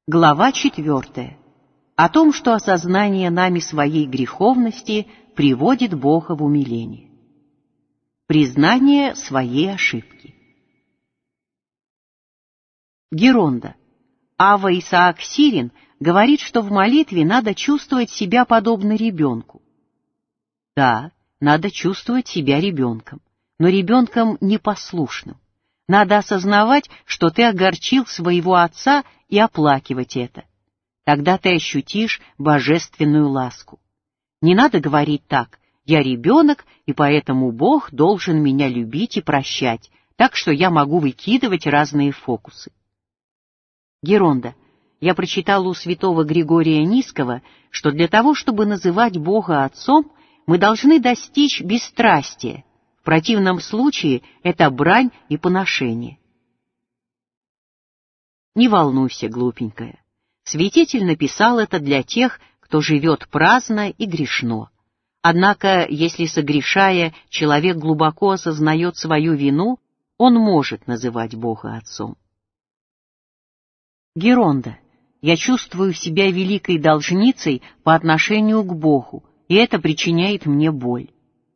Глава 4. О том, что осознание нами своей греховности приводит Бога в умиление. Признание своей ошибки. Геронда. Авва Исаак Сирин говорит, что в молитве надо чувствовать себя подобно ребенку. Да, надо чувствовать себя ребенком, но ребенком непослушным. Надо осознавать, что ты огорчил своего отца, и оплакивать это. Тогда ты ощутишь божественную ласку. Не надо говорить так: «Я ребенок, и поэтому Бог должен меня любить и прощать, так что я могу выкидывать разные фокусы». Геронда. Я прочитала у святого Григория Нисского, что для того, чтобы называть Бога Отцом, мы должны достичь бесстрастия. В противном случае это брань и поношение. Не волнуйся, глупенькая. Святитель написал это для тех, кто живет праздно и грешно. Однако, если, согрешая, человек глубоко осознает свою вину, он может называть Бога Отцом. Геронда. Я чувствую себя великой должницей по отношению к Богу, и это причиняет мне боль.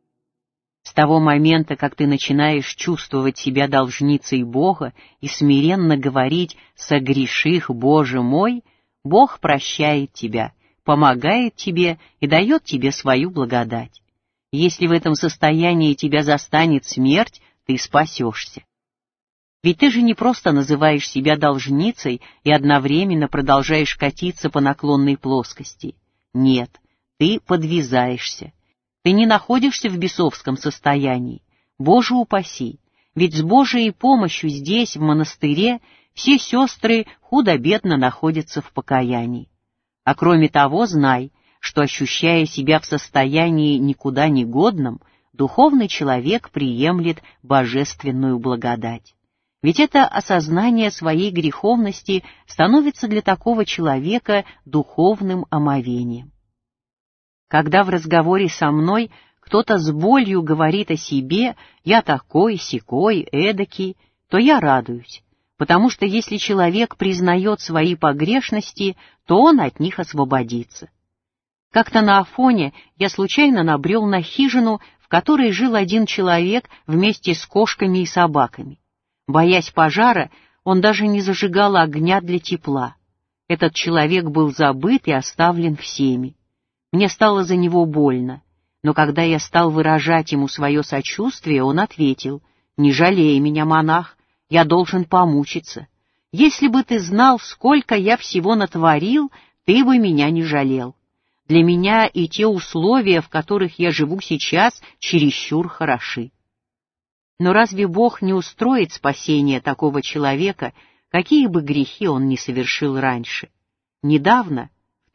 С того момента, как ты начинаешь чувствовать себя должницей Бога и смиренно говорить «согреших, Боже мой», Бог прощает тебя, помогает тебе и дает тебе свою благодать. Если в этом состоянии тебя застанет смерть, ты спасешься. Ведь ты же не просто называешь себя должницей и одновременно продолжаешь катиться по наклонной плоскости. Нет, ты подвязаешься. Ты не находишься в бесовском состоянии. Боже упаси! Ведь с Божией помощью здесь, в монастыре, все сестры худо-бедно находятся в покаянии. А кроме того, знай, что, ощущая себя в состоянии никуда не годном, духовный человек приемлет божественную благодать. Ведь это осознание своей греховности становится для такого человека духовным омовением. Когда в разговоре со мной кто-то с болью говорит о себе «я такой, сякой, эдакий», то я радуюсь, потому что если человек признает свои погрешности, то он от них освободится. Как-то на Афоне я случайно набрел на хижину, в которой жил один человек вместе с кошками и собаками. Боясь пожара, он даже не зажигал огня для тепла. Этот человек был забыт и оставлен всеми. Мне стало за него больно, но когда я стал выражать ему свое сочувствие, он ответил: «Не жалей меня, монах, я должен помучиться. Если бы ты знал, сколько я всего натворил, ты бы меня не жалел. Для меня и те условия, в которых я живу сейчас, чересчур хороши». Но разве Бог не устроит спасение такого человека, какие бы грехи он ни совершил раньше? Недавно, в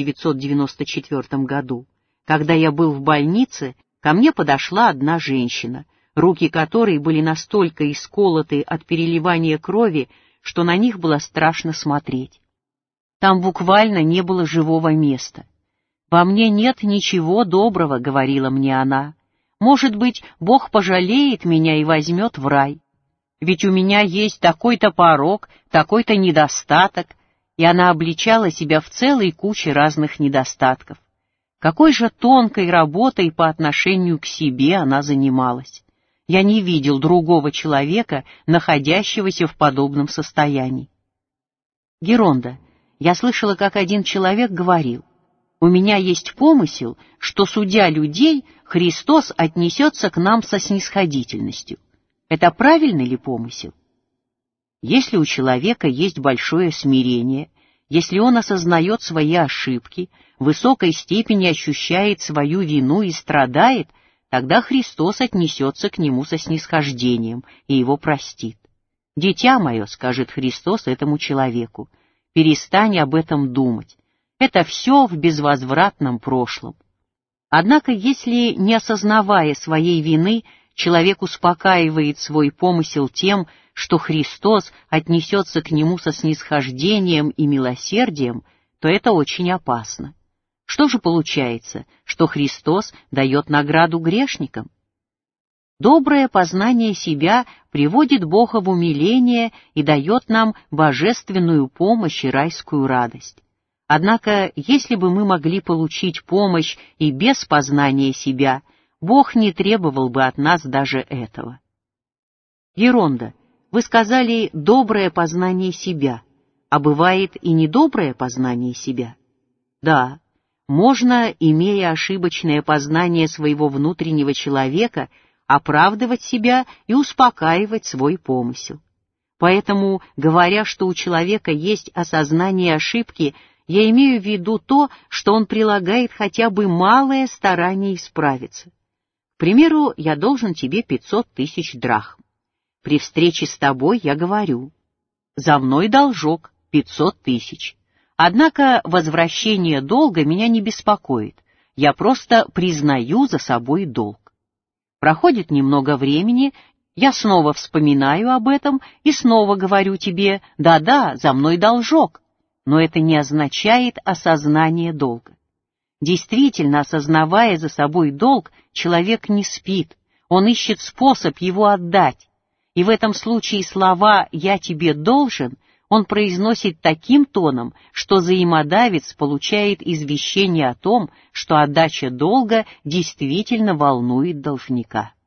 1994 году, когда я был в больнице, ко мне подошла одна женщина, руки которой были настолько исколоты от переливания крови, что на них было страшно смотреть. Там буквально не было живого места. «Во мне нет ничего доброго», — говорила мне она. «Может быть, Бог пожалеет меня и возьмет в рай. Ведь у меня есть такой-то порок, такой-то недостаток». И она обличала себя в целой куче разных недостатков. Какой же тонкой работой по отношению к себе она занималась. Я не видел другого человека, находящегося в подобном состоянии. Геронда. Я слышала, как один человек говорил: «У меня есть помысел, что, судя людей, Христос отнесется к нам со снисходительностью». Это правильный ли помысел? Если у человека есть большое смирение, если он осознает свои ошибки, в высокой степени ощущает свою вину и страдает, тогда Христос отнесется к нему со снисхождением и его простит. «Дитя мое», — скажет Христос этому человеку, — «перестань об этом думать. Это все в безвозвратном прошлом». Однако, если, не осознавая своей вины, человек успокаивает свой помысел тем, что Христос отнесется к нему со снисхождением и милосердием, то это очень опасно. Что же получается, что Христос дает награду грешникам? Доброе познание себя приводит Бога в умиление и дает нам божественную помощь и райскую радость. Однако, если бы мы могли получить помощь и без познания себя, Бог не требовал бы от нас даже этого. Геронда, вы сказали «доброе познание себя», а бывает и недоброе познание себя? Да, можно, имея ошибочное познание своего внутреннего человека, оправдывать себя и успокаивать свой помысел. Поэтому, говоря, что у человека есть осознание ошибки, я имею в виду то, что он прилагает хотя бы малое старание исправиться. К примеру, я должен тебе 500 тысяч драхм. При встрече с тобой я говорю: за мной должок 500 тысяч. Однако возвращение долга меня не беспокоит, я просто признаю за собой долг. Проходит немного времени, я снова вспоминаю об этом и снова говорю тебе: да-да, за мной должок. Но это не означает осознание долга. Действительно, осознавая за собой долг, человек не спит, он ищет способ его отдать. И в этом случае слова «я тебе должен» он произносит таким тоном, что взаимодавец получает извещение о том, что отдача долга действительно волнует должника.